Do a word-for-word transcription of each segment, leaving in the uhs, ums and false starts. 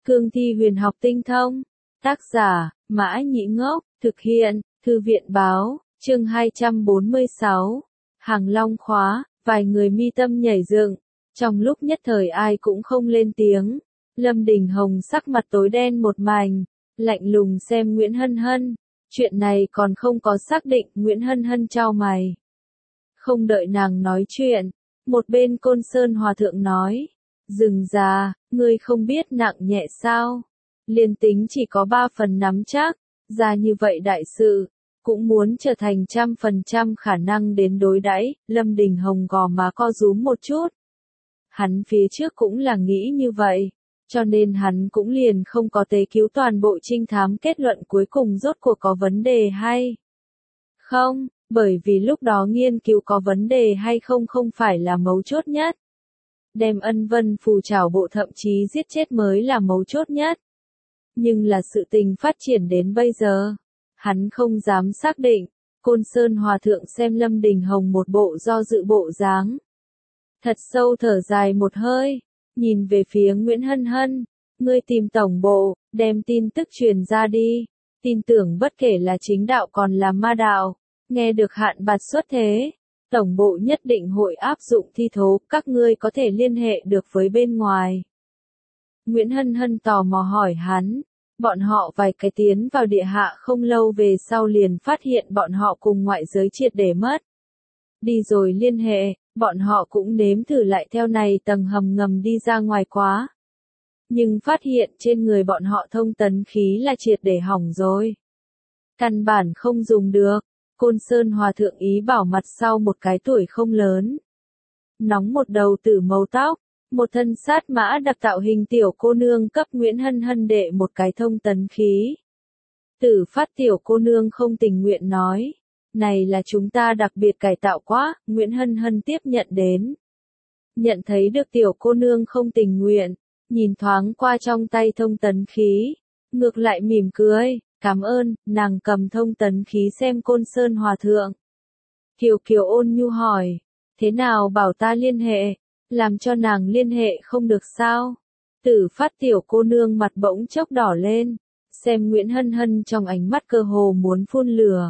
Cương thi huyền học tinh thông. Tác giả, Mã Nhĩ Ngốc, thực hiện, Thư viện báo, chương hai trăm bốn mươi sáu. Hàng Long khóa, vài người mi tâm nhảy dựng. Trong lúc nhất thời ai cũng không lên tiếng. Lâm Đình Hồng sắc mặt tối đen một mảnh, lạnh lùng xem Nguyễn Hân Hân. Chuyện này còn không có xác định, Nguyễn Hân Hân chau mày. Không đợi nàng nói chuyện, một bên Côn Sơn Hòa Thượng nói. Dừng già, ngươi không biết nặng nhẹ sao? Liên tính chỉ có ba phần nắm chắc, ra như vậy đại sự, cũng muốn trở thành trăm phần trăm khả năng đến đối đãi. Lâm Đình Hồng gò má co rúm một chút. Hắn phía trước cũng là nghĩ như vậy, cho nên hắn cũng liền không có tế cứu toàn bộ trinh thám kết luận cuối cùng rốt cuộc có vấn đề hay không, bởi vì lúc đó nghiên cứu có vấn đề hay không không phải là mấu chốt nhất. Đem Ân Vân Phù trảo bộ thậm chí giết chết mới là mấu chốt nhất. Nhưng là sự tình phát triển đến bây giờ, hắn không dám xác định. Côn Sơn Hòa Thượng xem Lâm Đình Hồng một bộ do dự bộ dáng. Thật sâu thở dài một hơi, nhìn về phía Nguyễn Hân Hân. Ngươi tìm tổng bộ, đem tin tức truyền ra đi. Tin tưởng bất kể là chính đạo còn là ma đạo, nghe được hạn bạt xuất thế. Tổng bộ nhất định hội áp dụng thi thố, các ngươi có thể liên hệ được với bên ngoài. Nguyễn Hân Hân tò mò hỏi hắn, bọn họ vài cái tiến vào địa hạ không lâu về sau liền phát hiện bọn họ cùng ngoại giới triệt để mất. Đi rồi liên hệ, bọn họ cũng nếm thử lại theo này tầng hầm ngầm đi ra ngoài quá. Nhưng phát hiện trên người bọn họ thông tấn khí là triệt để hỏng rồi. Căn bản không dùng được. Côn Sơn Hòa Thượng ý bảo mặt sau một cái tuổi không lớn. Nóng một đầu tử màu tóc, một thân sát mã đặc tạo hình tiểu cô nương cấp Nguyễn Hân Hân đệ một cái thông tấn khí. Tử phát tiểu cô nương không tình nguyện nói. Này là chúng ta đặc biệt cải tạo quá, Nguyễn Hân Hân tiếp nhận đến. Nhận thấy được tiểu cô nương không tình nguyện, nhìn thoáng qua trong tay thông tấn khí, ngược lại mỉm cười. Cảm ơn, nàng cầm thông tấn khí xem Côn Sơn Hòa Thượng. Kiều Kiều ôn nhu hỏi, thế nào bảo ta liên hệ, làm cho nàng liên hệ không được sao? Tử phát tiểu cô nương mặt bỗng chốc đỏ lên, xem Nguyễn Hân Hân trong ánh mắt cơ hồ muốn phun lửa.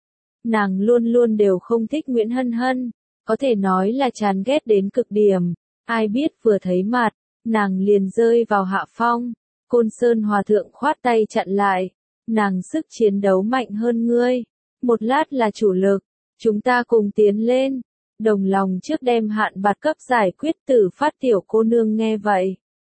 Nàng luôn luôn đều không thích Nguyễn Hân Hân, có thể nói là chán ghét đến cực điểm, ai biết vừa thấy mặt, nàng liền rơi vào hạ phong. Côn Sơn Hòa Thượng khoát tay chặn lại. Nàng sức chiến đấu mạnh hơn ngươi, một lát là chủ lực, chúng ta cùng tiến lên, đồng lòng trước đem hạn bạt cấp giải quyết. Tử phát tiểu cô nương nghe vậy.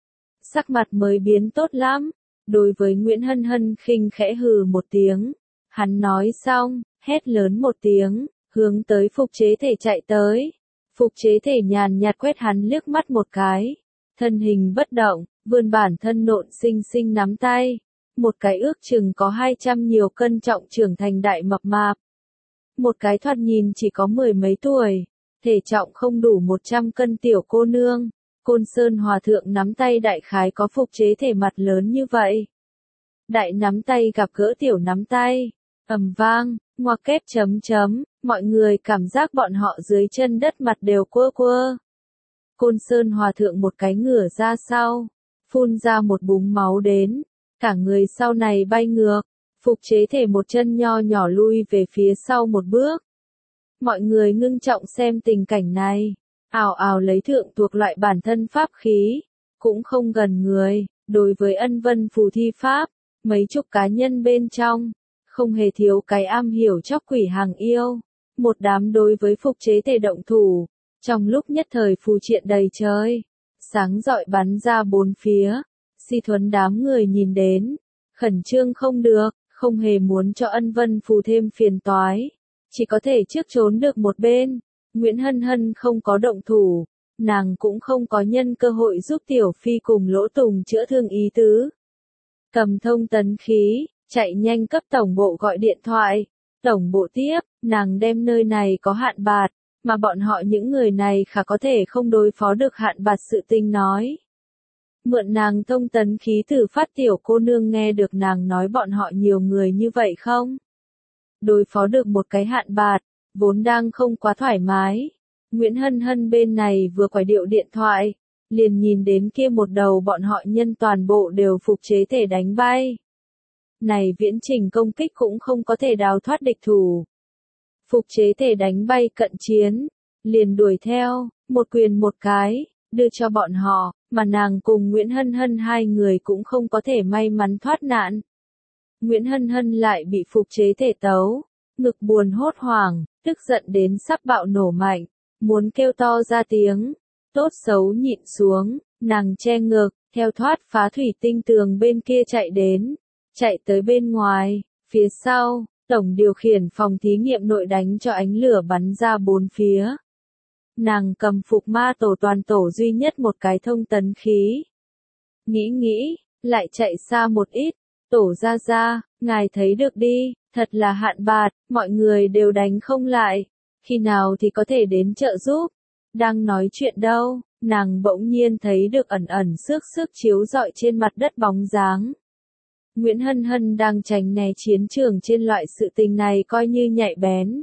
Sắc mặt mới biến tốt lắm, đối với Nguyễn Hân Hân khinh khẽ hừ một tiếng, hắn nói xong, hét lớn một tiếng, hướng tới phục chế thể chạy tới. Phục chế thể nhàn nhạt quét hắn liếc mắt một cái, thân hình bất động, vươn bản thân nộn xinh xinh nắm tay. Một cái ước chừng có hai trăm nhiều cân trọng trưởng thành đại mập mạp. Một cái thoạt nhìn chỉ có mười mấy tuổi, thể trọng không đủ một trăm cân tiểu cô nương. Côn Sơn Hòa Thượng nắm tay đại khái có phục chế thể mặt lớn như vậy. Đại nắm tay gặp gỡ tiểu nắm tay, ầm vang, ngoặc kép chấm chấm, mọi người cảm giác bọn họ dưới chân đất mặt đều quơ quơ. Côn Sơn Hòa Thượng một cái ngửa ra sau, phun ra một búng máu đến. Cả người sau này bay ngược, phục chế thể một chân nho nhỏ lui về phía sau một bước. Mọi người ngưng trọng xem tình cảnh này, ào ào lấy thượng thuộc loại bản thân pháp khí, cũng không gần người. Đối với Ân Vân Phù thi pháp, mấy chục cá nhân bên trong, không hề thiếu cái am hiểu chóc quỷ hàng yêu. Một đám đối với phục chế thể động thủ, trong lúc nhất thời phù triện đầy trời, sáng rọi bắn ra bốn phía. Si Thuấn đám người nhìn đến, khẩn trương không được, không hề muốn cho Ân Vân Phù thêm phiền toái, chỉ có thể trước trốn được một bên. Nguyễn Hân Hân không có động thủ, nàng cũng không có nhân cơ hội giúp Tiểu Phi cùng Lỗ Tùng chữa thương ý tứ. Cầm thông tấn khí, chạy nhanh cấp tổng bộ gọi điện thoại, tổng bộ tiếp, nàng đem nơi này có hạn bạt, mà bọn họ những người này khả có thể không đối phó được hạn bạt sự tình nói. Mượn nàng thông tấn khí. Tử phát tiểu cô nương nghe được nàng nói bọn họ nhiều người như vậy không? Đối phó được một cái hạn bạt, vốn đang không quá thoải mái. Nguyễn Hân Hân bên này vừa quải điệu điện thoại, liền nhìn đến kia một đầu bọn họ nhân toàn bộ đều phục chế thể đánh bay. Này viễn trình công kích cũng không có thể đào thoát địch thủ. Phục chế thể đánh bay cận chiến, liền đuổi theo, một quyền một cái, đưa cho bọn họ, mà nàng cùng Nguyễn Hân Hân hai người cũng không có thể may mắn thoát nạn. Nguyễn Hân Hân lại bị phục chế thể tấu, ngực buồn hốt hoảng, tức giận đến sắp bạo nổ mạnh, muốn kêu to ra tiếng, tốt xấu nhịn xuống, nàng che ngực, theo thoát phá thủy tinh tường bên kia chạy đến, chạy tới bên ngoài, phía sau, tổng điều khiển phòng thí nghiệm nội đánh cho ánh lửa bắn ra bốn phía. Nàng cầm phục ma tổ toàn tổ duy nhất một cái thông tấn khí. Nghĩ nghĩ, lại chạy xa một ít, tổ ra ra, ngài thấy được đi, thật là hạn bạt, mọi người đều đánh không lại, khi nào thì có thể đến trợ giúp. Đang nói chuyện đâu, nàng bỗng nhiên thấy được ẩn ẩn xước xước chiếu rọi trên mặt đất bóng dáng. Nguyễn Hân Hân đang tránh né chiến trường trên loại sự tình này coi như nhạy bén.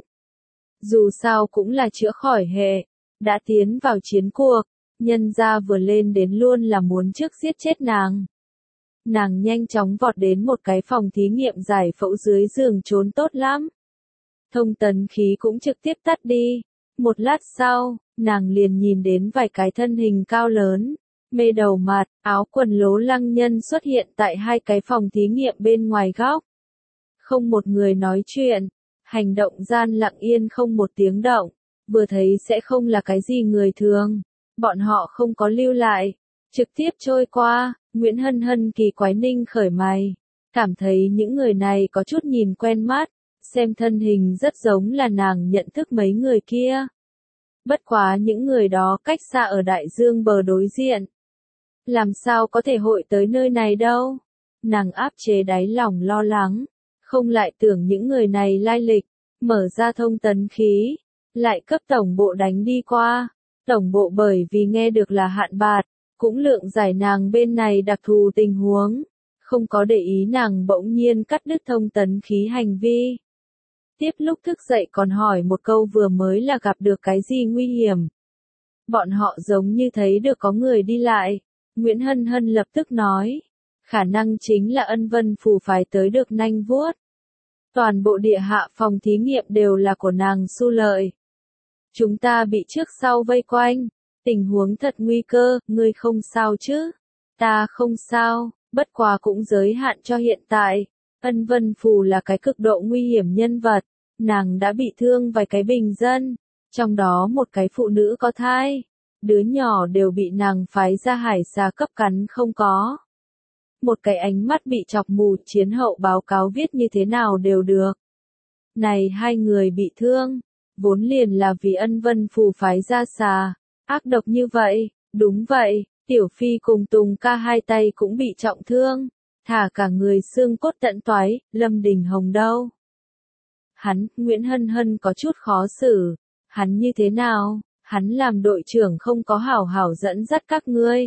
Dù sao cũng là chữa khỏi hệ, đã tiến vào chiến cuộc, nhân ra vừa lên đến luôn là muốn trước giết chết nàng. Nàng nhanh chóng vọt đến một cái phòng thí nghiệm giải phẫu dưới giường trốn tốt lắm. Thông tấn khí cũng trực tiếp tắt đi. Một lát sau, nàng liền nhìn đến vài cái thân hình cao lớn, mê đầu mặt, áo quần lố lăng nhân xuất hiện tại hai cái phòng thí nghiệm bên ngoài góc. Không một người nói chuyện, hành động gian lặng yên không một tiếng động, vừa thấy sẽ không là cái gì người thường. Bọn họ không có lưu lại, trực tiếp trôi qua. Nguyễn Hân Hân kỳ quái ninh khởi mày, cảm thấy những người này có chút nhìn quen mắt, xem thân hình rất giống là nàng nhận thức mấy người kia. Bất quá những người đó cách xa ở đại dương bờ đối diện. Làm sao có thể hội tới nơi này đâu? Nàng áp chế đáy lòng lo lắng, không lại tưởng những người này lai lịch, mở ra thông tấn khí, lại cấp tổng bộ đánh đi qua. Tổng bộ bởi vì nghe được là hạn bạt, cũng lượng giải nàng bên này đặc thù tình huống, không có để ý nàng bỗng nhiên cắt đứt thông tấn khí hành vi. Tiếp lúc thức dậy còn hỏi một câu vừa mới là gặp được cái gì nguy hiểm. Bọn họ giống như thấy được có người đi lại. Nguyễn Hân Hân lập tức nói, khả năng chính là Ân Vân Phù phái tới được nanh vuốt. Toàn bộ địa hạ phòng thí nghiệm đều là của nàng su lợi. Chúng ta bị trước sau vây quanh, tình huống thật nguy cơ, ngươi không sao chứ? Ta không sao, bất quá cũng giới hạn cho hiện tại. Ân Vân Phù là cái cực độ nguy hiểm nhân vật, nàng đã bị thương vài cái bình dân, trong đó một cái phụ nữ có thai, đứa nhỏ đều bị nàng phái ra hải xà cấp cắn không có. Một cái ánh mắt bị chọc mù, chiến hậu báo cáo viết như thế nào đều được. Này hai người bị thương, vốn liền là vì Ân Vân Phù phái ra xà, ác độc như vậy, đúng vậy, Tiểu Phi cùng Tùng ca hai tay cũng bị trọng thương, thả cả người xương cốt tận toái, Lâm Đình Hồng đâu? Hắn, Nguyễn Hân Hân có chút khó xử, hắn như thế nào, hắn làm đội trưởng không có hảo hảo dẫn dắt các ngươi.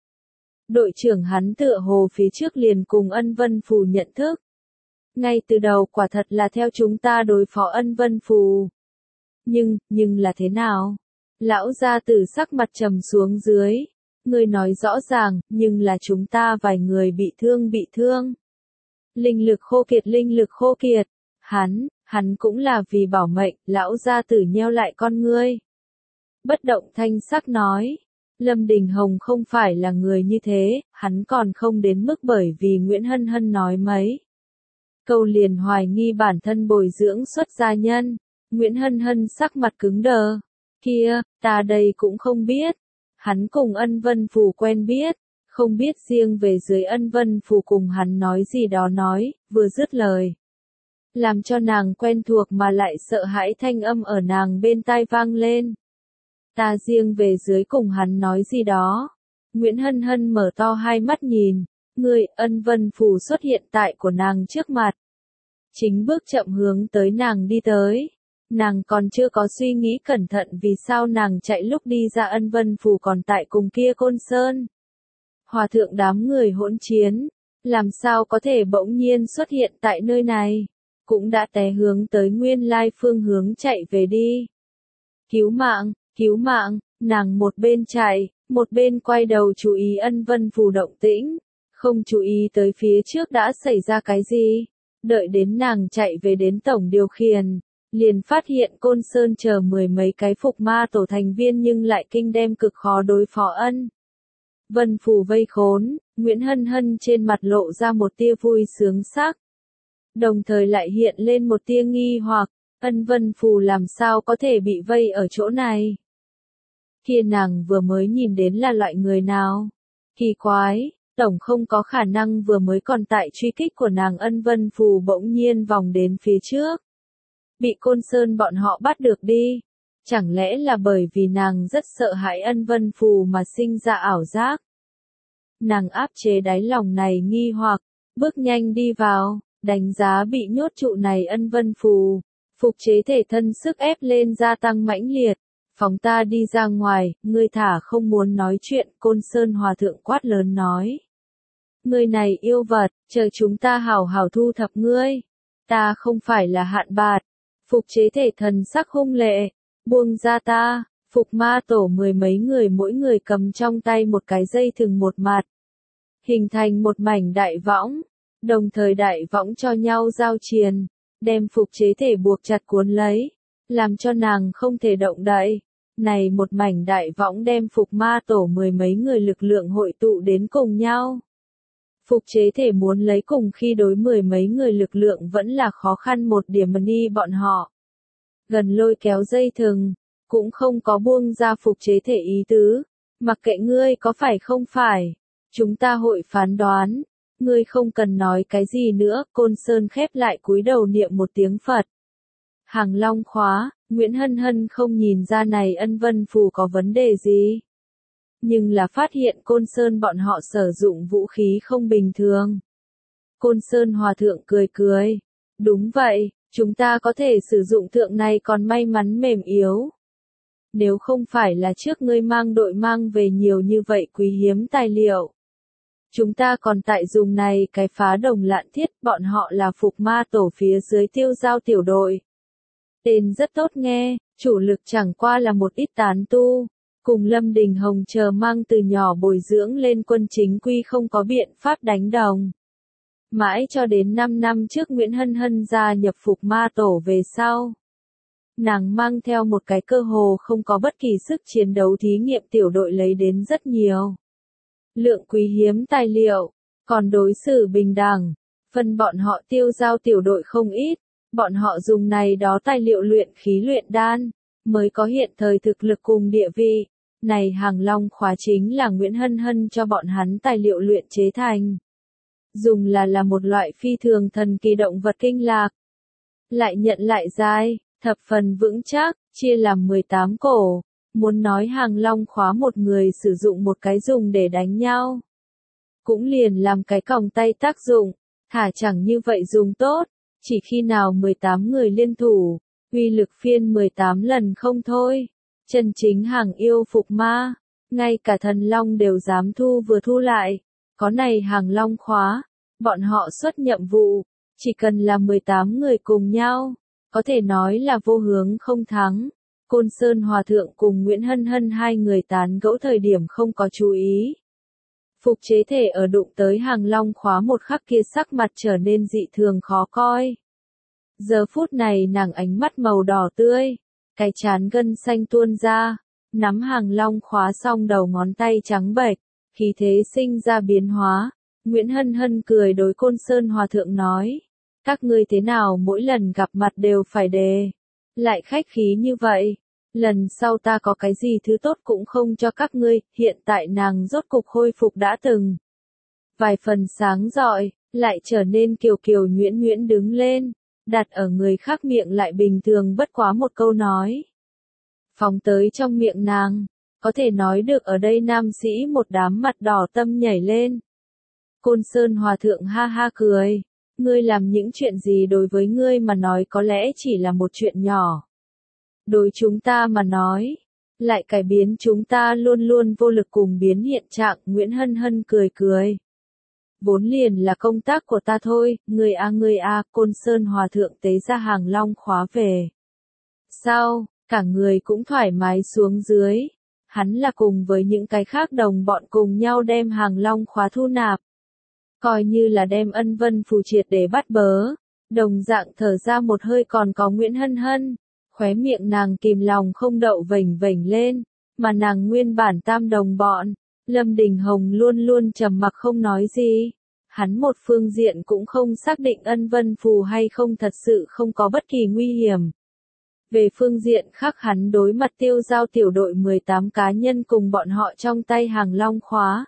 Đội trưởng hắn tựa hồ phía trước liền cùng Ân Vân Phù nhận thức. Ngay từ đầu quả thật là theo chúng ta đối phó Ân Vân Phù. Nhưng, nhưng là thế nào? Lão gia tử sắc mặt trầm xuống dưới. Ngươi nói rõ ràng, nhưng là chúng ta vài người bị thương bị thương. Linh lực khô kiệt linh lực khô kiệt. Hắn, hắn cũng là vì bảo mệnh, lão gia tử nheo lại con ngươi. Bất động thanh sắc nói. Lâm Đình Hồng không phải là người như thế, hắn còn không đến mức bởi vì Nguyễn Hân Hân nói mấy câu liền hoài nghi bản thân bồi dưỡng xuất gia nhân. Nguyễn Hân Hân sắc mặt cứng đờ. Kia, ta đây cũng không biết. Hắn cùng Ân Vân Phù quen biết, không biết riêng về dưới Ân Vân Phù cùng hắn nói gì đó nói, vừa dứt lời. Làm cho nàng quen thuộc mà lại sợ hãi thanh âm ở nàng bên tai vang lên. Ta riêng về dưới cùng hắn nói gì đó. Nguyễn Hân Hân mở to hai mắt nhìn, người Ân Vân Phù xuất hiện tại của nàng trước mặt. Chính bước chậm hướng tới nàng đi tới. Nàng còn chưa có suy nghĩ cẩn thận vì sao nàng chạy lúc đi ra Ân Vân Phù còn tại cùng kia Côn Sơn. Hòa thượng đám người hỗn chiến, làm sao có thể bỗng nhiên xuất hiện tại nơi này, cũng đã té hướng tới nguyên lai phương hướng chạy về đi. Cứu mạng, cứu mạng, Nàng một bên chạy, một bên quay đầu chú ý Ân Vân Phù động tĩnh, không chú ý tới phía trước đã xảy ra cái gì. Đợi đến nàng chạy về đến tổng điều khiển, liền phát hiện Côn Sơn chờ mười mấy cái phục ma tổ thành viên nhưng lại kinh đem cực khó đối phó Ân Vân Phù vây khốn. Nguyễn Hân Hân trên mặt lộ ra một tia vui sướng sắc, đồng thời lại hiện lên một tia nghi hoặc, Ân Vân Phù làm sao có thể bị vây ở chỗ này? Kia nàng vừa mới nhìn đến là loại người nào? Kỳ quái, tổng không có khả năng vừa mới còn tại truy kích của nàng Ân Vân Phù bỗng nhiên vòng đến phía trước. Bị Côn Sơn bọn họ bắt được đi. Chẳng lẽ là bởi vì nàng rất sợ hãi Ân Vân Phù mà sinh ra ảo giác? Nàng áp chế đáy lòng này nghi hoặc, bước nhanh đi vào, đánh giá bị nhốt trụ này Ân Vân Phù, phục chế thể thân sức ép lên gia tăng mãnh liệt, phóng ta đi ra ngoài, ngươi thả không muốn nói chuyện, Côn Sơn Hòa Thượng quát lớn nói. Ngươi này yêu vật, chờ chúng ta hảo hảo thu thập ngươi, ta không phải là hạn bạt, phục chế thể thần sắc hung lệ, buông ra ta. Phục ma tổ mười mấy người mỗi người cầm trong tay một cái dây thừng một mặt, hình thành một mảnh đại võng, đồng thời đại võng cho nhau giao triền, đem phục chế thể buộc chặt cuốn lấy, làm cho nàng không thể động đậy. Này một mảnh đại võng đem phục ma tổ mười mấy người lực lượng hội tụ đến cùng nhau. Phục chế thể muốn lấy cùng khi đối mười mấy người lực lượng vẫn là khó khăn một điểm mà ni bọn họ. Gần lôi kéo dây thừng, cũng không có buông ra phục chế thể ý tứ, mặc kệ ngươi có phải không phải, chúng ta hội phán đoán, ngươi không cần nói cái gì nữa. Côn Sơn khép lại cúi đầu niệm một tiếng Phật. Hàng Long khóa, Nguyễn Hân Hân không nhìn ra này Ân Vân Phù có vấn đề gì, nhưng là phát hiện Côn Sơn bọn họ sử dụng vũ khí không bình thường. Côn Sơn Hòa Thượng cười cười, đúng vậy, chúng ta có thể sử dụng thượng này còn may mắn mềm yếu. Nếu không phải là trước ngươi mang đội mang về nhiều như vậy quý hiếm tài liệu, chúng ta còn tại dùng này cái phá đồng lạn thiết. Bọn họ là phục ma tổ phía dưới Tiêu Giao tiểu đội. Tên rất tốt nghe, chủ lực chẳng qua là một ít tán tu, cùng Lâm Đình Hồng chờ mang từ nhỏ bồi dưỡng lên quân chính quy không có biện pháp đánh đồng. Mãi cho đến năm năm trước Nguyễn Hân Hân gia nhập phục ma tổ về sau, nàng mang theo một cái cơ hồ không có bất kỳ sức chiến đấu thí nghiệm tiểu đội lấy đến rất nhiều lượng quý hiếm tài liệu, còn đối xử bình đẳng, phân bọn họ Tiêu Giao tiểu đội không ít, bọn họ dùng này đó tài liệu luyện khí luyện đan, mới có hiện thời thực lực cùng địa vị. Này Hàng Long khóa chính là Nguyễn Hân Hân cho bọn hắn tài liệu luyện chế thành. Dùng là là một loại phi thường thần kỳ động vật kinh lạc. Lại nhận lại dai, thập phần vững chắc, chia làm mười tám cổ. Muốn nói Hàng Long khóa một người sử dụng một cái dùng để đánh nhau, cũng liền làm cái còng tay tác dụng, thả chẳng như vậy dùng tốt, chỉ khi nào mười tám người liên thủ, uy lực phiên mười tám lần không thôi. Chân chính hàng yêu phục ma, ngay cả thần long đều dám thu vừa thu lại. Có này Hàng Long khóa, bọn họ xuất nhiệm vụ, chỉ cần là mười tám người cùng nhau, có thể nói là vô hướng không thắng. Côn Sơn Hòa Thượng cùng Nguyễn Hân Hân hai người tán gẫu thời điểm không có chú ý. Phục chế thể ở đụng tới Hàng Long khóa một khắc kia sắc mặt trở nên dị thường khó coi. Giờ phút này nàng ánh mắt màu đỏ tươi, cái trán gân xanh tuôn ra, nắm Hàng Long khóa xong đầu ngón tay trắng bệch, khí thế sinh ra biến hóa. Nguyễn Hân Hân cười đối Côn Sơn Hòa Thượng nói, các ngươi thế nào mỗi lần gặp mặt đều phải đề lại khách khí như vậy, lần sau ta có cái gì thứ tốt cũng không cho các ngươi. Hiện tại nàng rốt cục khôi phục đã từng vài phần sáng rọi, lại trở nên kiều kiều nhuyễn nhuyễn đứng lên, đặt ở người khác miệng lại bình thường bất quá một câu nói. Phóng tới trong miệng nàng, có thể nói được ở đây nam sĩ một đám mặt đỏ tâm nhảy lên. Côn Sơn Hòa Thượng ha ha cười, ngươi làm những chuyện gì đối với ngươi mà nói có lẽ chỉ là một chuyện nhỏ. Đối chúng ta mà nói, lại cải biến chúng ta luôn luôn vô lực cùng biến hiện trạng. Nguyễn Hân Hân cười cười. Vốn liền là công tác của ta thôi, ngươi a ngươi a. Côn Sơn Hòa Thượng tế ra Hàng Long khóa về sau, cả người cũng thoải mái xuống dưới. hắn là cùng với những cái khác đồng bọn cùng nhau đem Hàng Long khóa thu nạp. Coi như là đem Ân Vân Phù triệt để bắt bớ, đồng dạng thở ra một hơi còn có Nguyễn Hân Hân, khóe miệng nàng kìm lòng không đậu vểnh vểnh lên, mà nàng nguyên bản tam đồng bọn, Lâm Đình Hồng luôn luôn trầm mặc không nói gì. Hắn một phương diện cũng không xác định Ân Vân Phù hay không thật sự không có bất kỳ nguy hiểm. Về phương diện khác hắn đối mặt Tiêu Giao tiểu đội mười tám cá nhân cùng bọn họ trong tay Hàng Long khóa.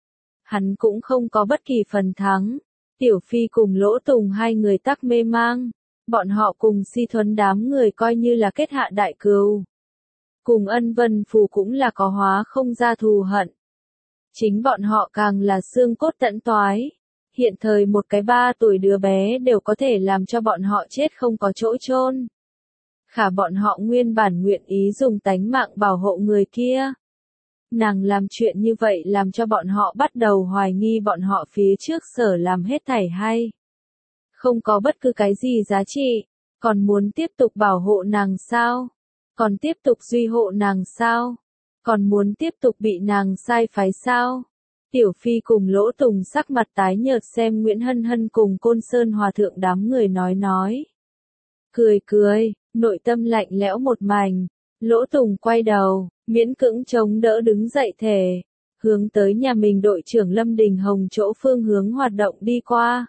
Hắn cũng không có bất kỳ phần thắng. Tiểu Phi cùng Lỗ Tùng hai người tắc mê mang. Bọn họ cùng Si Thuấn đám người coi như là kết hạ đại cừu. Cùng Ân Vân Phù cũng là có hóa không ra thù hận. Chính bọn họ càng là xương cốt tận toái. Hiện thời một cái ba tuổi đứa bé đều có thể làm cho bọn họ chết không có chỗ chôn. Khả bọn họ nguyên bản nguyện ý dùng tánh mạng bảo hộ người kia. Nàng làm chuyện như vậy làm cho bọn họ bắt đầu hoài nghi bọn họ phía trước sở làm hết thảy hay. Không có bất cứ cái gì giá trị, còn muốn tiếp tục bảo hộ nàng sao? Còn tiếp tục duy hộ nàng sao? Còn muốn tiếp tục bị nàng sai phái sao? Tiểu Phi cùng Lỗ Tùng sắc mặt tái nhợt xem Nguyễn Hân Hân cùng Côn Sơn Hòa thượng đám người nói nói. Cười cười, nội tâm lạnh lẽo một mảnh, Lỗ Tùng quay đầu, miễn cưỡng chống đỡ đứng dậy thể, hướng tới nhà mình đội trưởng Lâm Đình Hồng chỗ phương hướng hoạt động đi qua.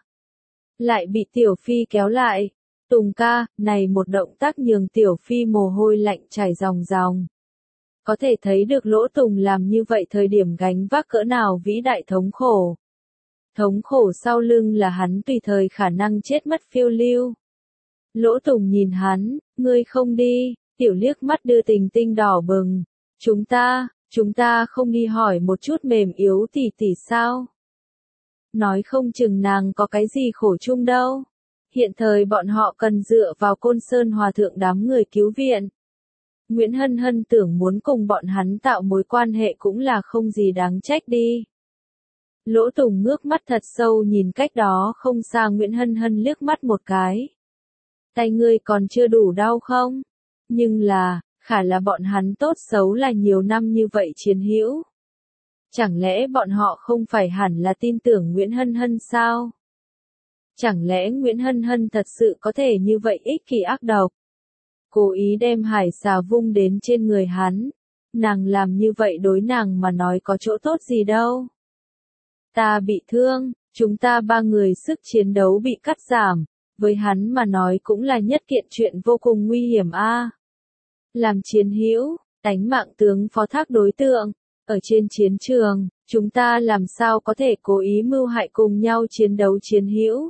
Lại bị Tiểu Phi kéo lại, Tùng ca, này một động tác nhường Tiểu Phi mồ hôi lạnh chảy ròng ròng. Có thể thấy được Lỗ Tùng làm như vậy thời điểm gánh vác cỡ nào vĩ đại thống khổ. Thống khổ sau lưng là hắn tùy thời khả năng chết mất phiêu lưu. Lỗ Tùng nhìn hắn, ngươi không đi, Tiểu liếc mắt đưa tình tinh đỏ bừng. Chúng ta, chúng ta không đi hỏi một chút mềm yếu tỷ tỷ sao? Nói không chừng nàng có cái gì khổ chung đâu. Hiện thời bọn họ cần dựa vào Côn Sơn Hòa thượng đám người cứu viện. Nguyễn Hân Hân tưởng muốn cùng bọn hắn tạo mối quan hệ cũng là không gì đáng trách đi. Lỗ Tùng ngước mắt thật sâu nhìn cách đó không xa Nguyễn Hân Hân liếc mắt một cái. Tay ngươi còn chưa đủ đau không? Nhưng là, khả là bọn hắn tốt xấu là nhiều năm như vậy chiến hữu. Chẳng lẽ bọn họ không phải hẳn là tin tưởng Nguyễn Hân Hân sao? Chẳng lẽ Nguyễn Hân Hân thật sự có thể như vậy ích kỷ ác độc? Cố ý đem hải xà vung đến trên người hắn. Nàng làm như vậy đối nàng mà nói có chỗ tốt gì đâu. Ta bị thương, chúng ta ba người sức chiến đấu bị cắt giảm. Với hắn mà nói cũng là nhất kiện chuyện vô cùng nguy hiểm a. Làm chiến hữu, đánh mạng tướng phó thác đối tượng. Ở trên chiến trường, chúng ta làm sao có thể cố ý mưu hại cùng nhau chiến đấu chiến hữu.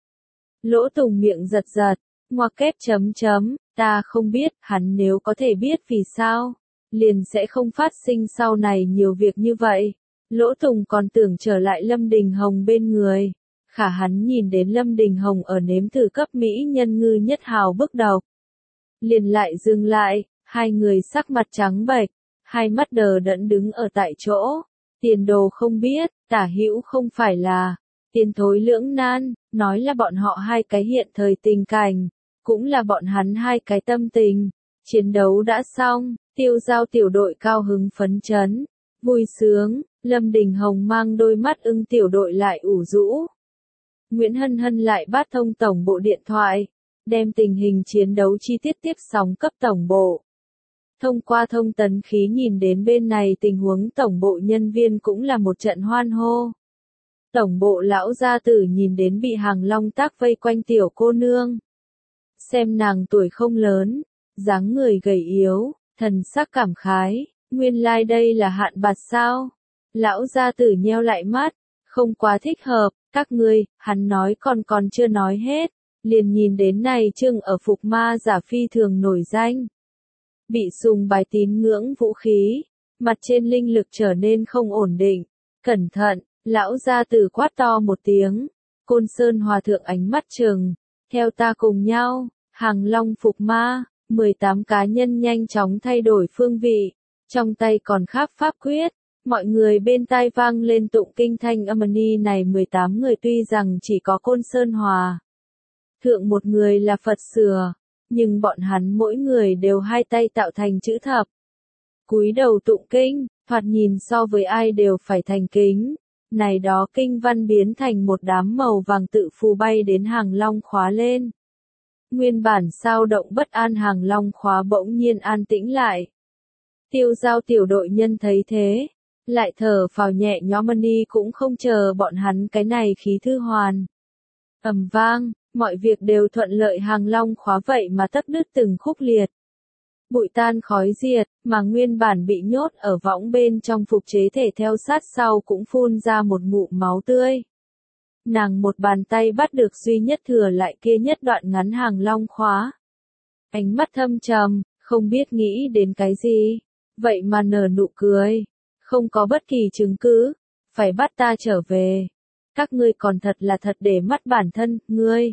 Lỗ Tùng miệng giật giật, ngoặc kép chấm chấm, ta không biết, hắn nếu có thể biết vì sao, liền sẽ không phát sinh sau này nhiều việc như vậy. Lỗ Tùng còn tưởng trở lại Lâm Đình Hồng bên người, khả hắn nhìn đến Lâm Đình Hồng ở nếm thử cấp Mỹ nhân ngư nhất hào bức độc. Liền lại dừng lại, hai người sắc mặt trắng bệch, hai mắt đờ đẫn đứng ở tại chỗ, tiền đồ không biết, tả hữu không phải là, tiến thối lưỡng nan, nói là bọn họ hai cái hiện thời tình cảnh, cũng là bọn hắn hai cái tâm tình. Chiến đấu đã xong, Tiêu Giao tiểu đội cao hứng phấn chấn, vui sướng, Lâm Đình Hồng mang đôi mắt ưng tiểu đội lại ủ rũ. Nguyễn Hân Hân lại bắt thông tổng bộ điện thoại, đem tình hình chiến đấu chi tiết tiếp sóng cấp tổng bộ. Thông qua thông tấn khí nhìn đến bên này tình huống tổng bộ nhân viên cũng là một trận hoan hô. Tổng bộ lão gia tử nhìn đến bị Hàng Long tác vây quanh tiểu cô nương. Xem nàng tuổi không lớn, dáng người gầy yếu, thần sắc cảm khái, nguyên lai like đây là Hạn Bạt sao? Lão gia tử nheo lại mắt, không quá thích hợp, các ngươi, hắn nói còn còn chưa nói hết, liền nhìn đến này trưng ở phục ma giả phi thường nổi danh. Bị sùng bài tín ngưỡng vũ khí, mặt trên linh lực trở nên không ổn định, cẩn thận, lão gia tử quát to một tiếng, Côn Sơn Hòa thượng ánh mắt trừng, theo ta cùng nhau, Hàng Long phục ma, mười tám cá nhân nhanh chóng thay đổi phương vị, trong tay còn khắc pháp quyết, mọi người bên tai vang lên tụng kinh thanh âm ni này mười tám người tuy rằng chỉ có Côn Sơn Hòa thượng một người là Phật sửa, nhưng bọn hắn mỗi người đều hai tay tạo thành chữ thập. cúi đầu tụng kinh, thoạt nhìn so với ai đều phải thành kính. Này đó kinh văn biến thành một đám màu vàng tự phù bay đến Hàng Long Khóa lên. Nguyên bản sao động bất an Hàng Long Khóa bỗng nhiên an tĩnh lại. Tiêu Giao tiểu đội nhân thấy thế, lại thở phào nhẹ nhõm, Mani cũng không chờ bọn hắn cái này khí thư hoàn. Ầm vang, mọi việc đều thuận lợi, Hàng Long Khóa vậy mà tắc đứt từng khúc liệt. Bụi tan khói diệt, mà nguyên bản bị nhốt ở võng bên trong phục chế thể theo sát sau cũng phun ra một ngụm máu tươi. Nàng một bàn tay bắt được duy nhất thừa lại kia nhất đoạn ngắn Hàng Long Khóa. Ánh mắt thâm trầm, không biết nghĩ đến cái gì, vậy mà nở nụ cười. Không có bất kỳ chứng cứ, phải bắt ta trở về. Các ngươi còn thật là thật để mắt bản thân, ngươi.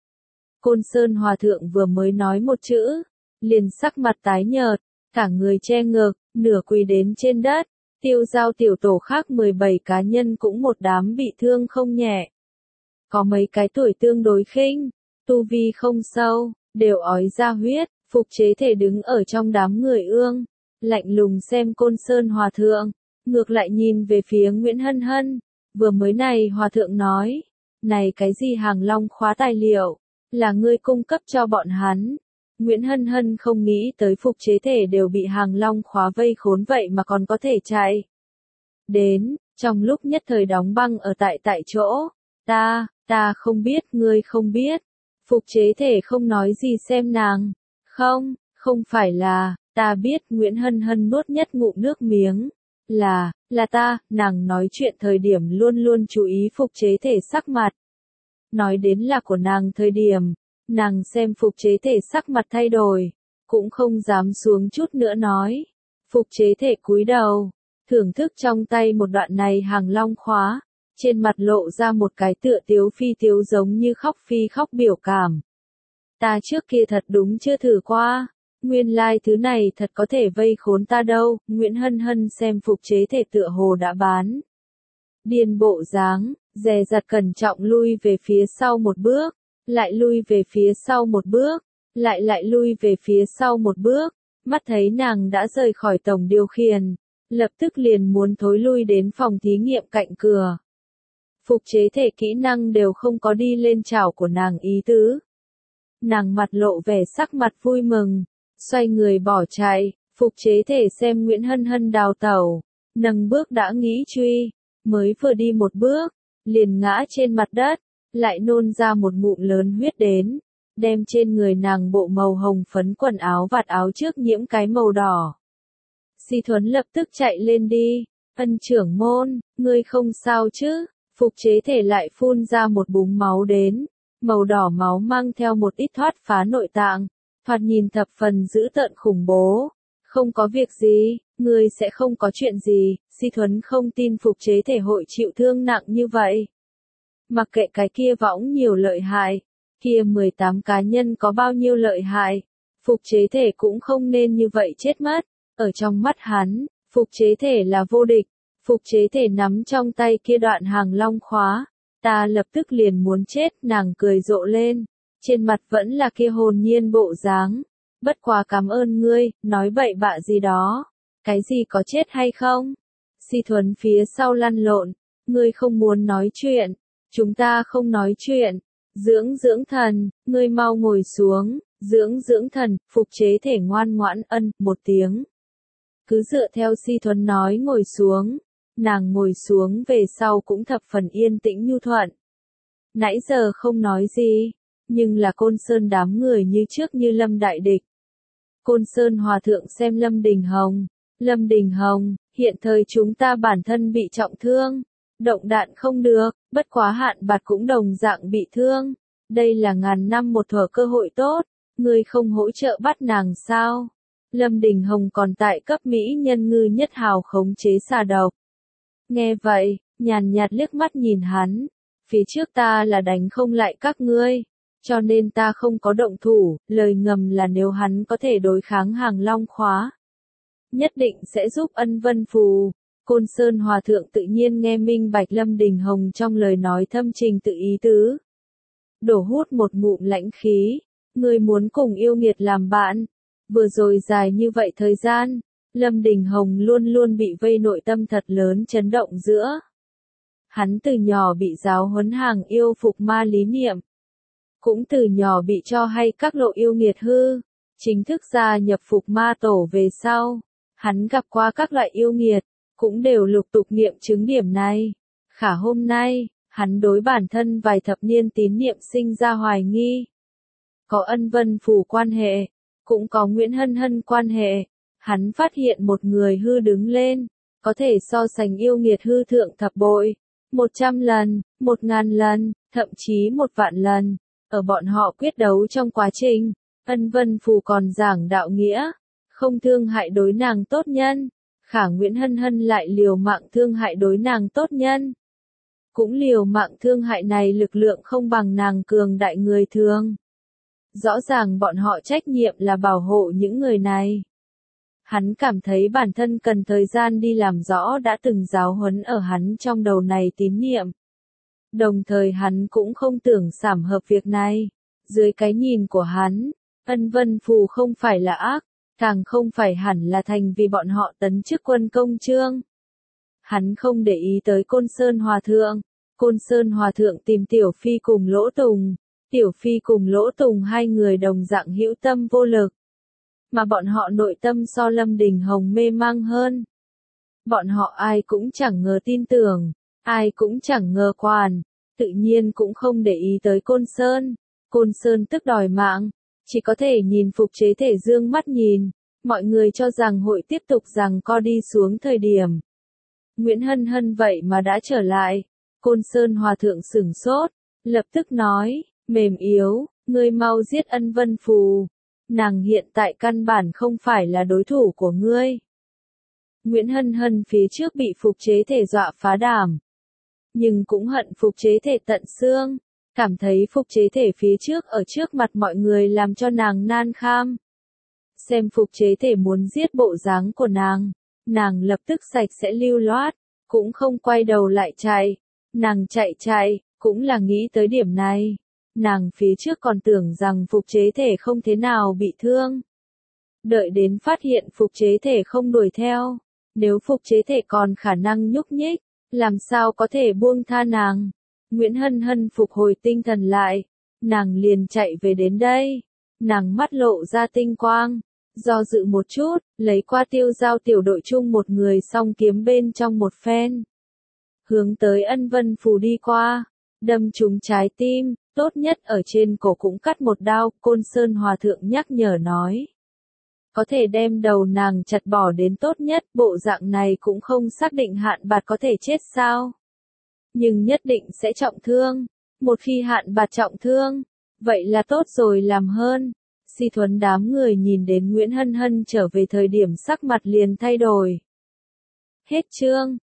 Côn Sơn Hòa Thượng vừa mới nói một chữ, liền sắc mặt tái nhợt, cả người che ngực, nửa quỳ đến trên đất. Tiêu Giao tiểu tổ khác mười bảy cá nhân cũng một đám bị thương không nhẹ. Có mấy cái tuổi tương đối khinh, tu vi không sâu, đều ói ra huyết, phục chế thể đứng ở trong đám người ương, lạnh lùng xem Côn Sơn Hòa Thượng, ngược lại nhìn về phía Nguyễn Hân Hân. Vừa mới này Hòa Thượng nói, này cái gì Hàng Long Khóa tài liệu, là ngươi cung cấp cho bọn hắn. Nguyễn Hân Hân không nghĩ tới phục chế thể đều bị Hàng Long Khóa vây khốn vậy mà còn có thể chạy. Đến, trong lúc nhất thời đóng băng ở tại tại chỗ, ta, ta không biết, ngươi không biết. Phục chế thể không nói gì xem nàng, không, không phải là, ta biết. Nguyễn Hân Hân nuốt nhất ngụm nước miếng, là, là ta, nàng nói chuyện thời điểm luôn luôn chú ý phục chế thể sắc mặt. Nói đến là của nàng thời điểm, nàng xem phục chế thể sắc mặt thay đổi, cũng không dám xuống chút nữa nói. Phục chế thể cúi đầu, thưởng thức trong tay một đoạn này Hàng Long Khóa, trên mặt lộ ra một cái tựa tiếu phi tiếu giống như khóc phi khóc biểu cảm. Ta trước kia thật đúng chưa thử qua, nguyên lai thứ này thật có thể vây khốn ta đâu. Nguyễn Hân Hân xem phục chế thể tựa hồ đã bán điên bộ dáng, dè dặt cẩn trọng lui về phía sau một bước, lại lui về phía sau một bước, lại lại lui về phía sau một bước, mắt thấy nàng đã rời khỏi tổng điều khiển, lập tức liền muốn thối lui đến phòng thí nghiệm cạnh cửa. Phục chế thể kỹ năng đều không có đi lên chảo của nàng ý tứ. Nàng mặt lộ vẻ sắc mặt vui mừng, xoay người bỏ chạy. Phục chế thể xem Nguyễn Hân Hân đào tẩu, nâng bước đã nghĩ truy, mới vừa đi một bước, liền ngã trên mặt đất, lại nôn ra một ngụm lớn huyết đến, đem trên người nàng bộ màu hồng phấn quần áo vạt áo trước nhiễm cái màu đỏ. Si Thuấn lập tức chạy lên đi, Ân trưởng môn, ngươi không sao chứ? Phục chế thể lại phun ra một búng máu đến, màu đỏ máu mang theo một ít thoát phá nội tạng, thoạt nhìn thập phần dữ tợn khủng bố. Không có việc gì, ngươi sẽ không có chuyện gì. Si Thuấn không tin phục chế thể hội chịu thương nặng như vậy. Mặc kệ cái kia võng nhiều lợi hại, kia mười tám cá nhân có bao nhiêu lợi hại, phục chế thể cũng không nên như vậy chết mất. Ở trong mắt hắn, phục chế thể là vô địch. Phục chế thể nắm trong tay kia đoạn Hàng Long Khóa, ta lập tức liền muốn chết. Nàng cười rộ lên, trên mặt vẫn là kia hồn nhiên bộ dáng. Bất quá cảm ơn ngươi, nói bậy bạ gì đó. Cái gì có chết hay không? Si Thuấn phía sau lăn lộn, ngươi không muốn nói chuyện, chúng ta không nói chuyện. Dưỡng dưỡng thần, ngươi mau ngồi xuống, dưỡng dưỡng thần. Phục chế thể ngoan ngoãn ân một tiếng. Cứ dựa theo Si Thuấn nói ngồi xuống, nàng ngồi xuống về sau cũng thập phần yên tĩnh nhu thuận. Nãy giờ không nói gì, nhưng là Côn Sơn đám người như trước như lâm đại địch. Côn Sơn Hòa Thượng xem Lâm Đình Hồng, Lâm Đình Hồng, hiện thời chúng ta bản thân bị trọng thương, động đạn không được, bất quá Hạn Bạt cũng đồng dạng bị thương. Đây là ngàn năm một thuở cơ hội tốt, ngươi không hỗ trợ bắt nàng sao? Lâm Đình Hồng còn tại cấp Mỹ nhân ngư nhất hào khống chế xà độc. Nghe vậy, nhàn nhạt liếc mắt nhìn hắn, phía trước ta là đánh không lại các ngươi, cho nên ta không có động thủ, lời ngầm là nếu hắn có thể đối kháng Hàng Long Khóa, nhất định sẽ giúp Ân Vân Phù. Côn Sơn Hòa Thượng tự nhiên nghe minh bạch Lâm Đình Hồng trong lời nói thâm trình tự ý tứ. Đổ hút một ngụm lãnh khí, ngươi muốn cùng yêu nghiệt làm bạn, vừa rồi dài như vậy thời gian, Lâm Đình Hồng luôn luôn bị vây nội tâm thật lớn chấn động giữa. Hắn từ nhỏ bị giáo huấn hàng yêu phục ma lý niệm. Cũng từ nhỏ bị cho hay các lộ yêu nghiệt hư. Chính thức gia nhập phục ma tổ về sau. Hắn gặp qua các loại yêu nghiệt, cũng đều lục tục nghiệm chứng điểm này. Khả hôm nay, hắn đối bản thân vài thập niên tín niệm sinh ra hoài nghi. Có Ân Vân Phù quan hệ, cũng có Nguyễn Hân Hân quan hệ. Hắn phát hiện một người hư đứng lên, có thể so sánh yêu nghiệt hư thượng thập bội, một trăm lần, một ngàn lần, thậm chí một vạn lần. Ở bọn họ quyết đấu trong quá trình, Ân Vân Phù còn giảng đạo nghĩa, không thương hại đối nàng tốt nhân. Khả Nguyễn Hân Hân lại liều mạng thương hại đối nàng tốt nhân. Cũng liều mạng thương hại này lực lượng không bằng nàng cường đại người thường. Rõ ràng bọn họ trách nhiệm là bảo hộ những người này. Hắn cảm thấy bản thân cần thời gian đi làm rõ đã từng giáo huấn ở hắn trong đầu này tín niệm. Đồng thời hắn cũng không tưởng sảm hợp việc này. Dưới cái nhìn của hắn, Ân Vân Phù không phải là ác, càng không phải hẳn là thành vì bọn họ tấn chức quân công chương. Hắn không để ý tới Côn Sơn Hòa Thượng. Côn Sơn Hòa Thượng tìm Tiểu Phi cùng Lỗ Tùng. Tiểu Phi cùng Lỗ Tùng hai người đồng dạng hữu tâm vô lực. Mà bọn họ nội tâm so Lâm Đình Hồng mê mang hơn. Bọn họ ai cũng chẳng ngờ tin tưởng, ai cũng chẳng ngờ quản, tự nhiên cũng không để ý tới Côn Sơn. Côn Sơn tức đòi mạng, chỉ có thể nhìn Phục Chế Thể dương mắt nhìn, mọi người cho rằng hội tiếp tục rằng co đi xuống thời điểm. Nguyễn Hân Hân vậy mà đã trở lại, Côn Sơn Hòa Thượng sửng sốt, lập tức nói, mềm yếu, ngươi mau giết Ân Vân Phù. Nàng hiện tại căn bản không phải là đối thủ của ngươi. Nguyễn Hân Hân phía trước bị Phục Chế Thể dọa phá đảm. Nhưng cũng hận Phục Chế Thể tận xương. Cảm thấy Phục Chế Thể phía trước ở trước mặt mọi người làm cho nàng nan kham. Xem Phục Chế Thể muốn giết bộ dáng của nàng. Nàng lập tức sạch sẽ lưu loát. Cũng không quay đầu lại chạy. Nàng chạy chạy, cũng là nghĩ tới điểm này. Nàng phía trước còn tưởng rằng Phục Chế Thể không thế nào bị thương. Đợi đến phát hiện Phục Chế Thể không đuổi theo. Nếu Phục Chế Thể còn khả năng nhúc nhích, làm sao có thể buông tha nàng. Nguyễn Hân Hân phục hồi tinh thần lại. Nàng liền chạy về đến đây. Nàng mắt lộ ra tinh quang. Do dự một chút, lấy qua Tiêu Giao tiểu đội chung một người song kiếm bên trong một phen. Hướng tới Ân Vân Phù đi qua. Đâm trúng trái tim, tốt nhất ở trên cổ cũng cắt một đao, Côn Sơn Hòa Thượng nhắc nhở nói. Có thể đem đầu nàng chặt bỏ đến tốt nhất, bộ dạng này cũng không xác định Hạn Bạt có thể chết sao. Nhưng nhất định sẽ trọng thương, một khi Hạn Bạt trọng thương, vậy là tốt rồi làm hơn. Si Thuấn đám người nhìn đến Nguyễn Hân Hân trở về thời điểm sắc mặt liền thay đổi. Hết chương.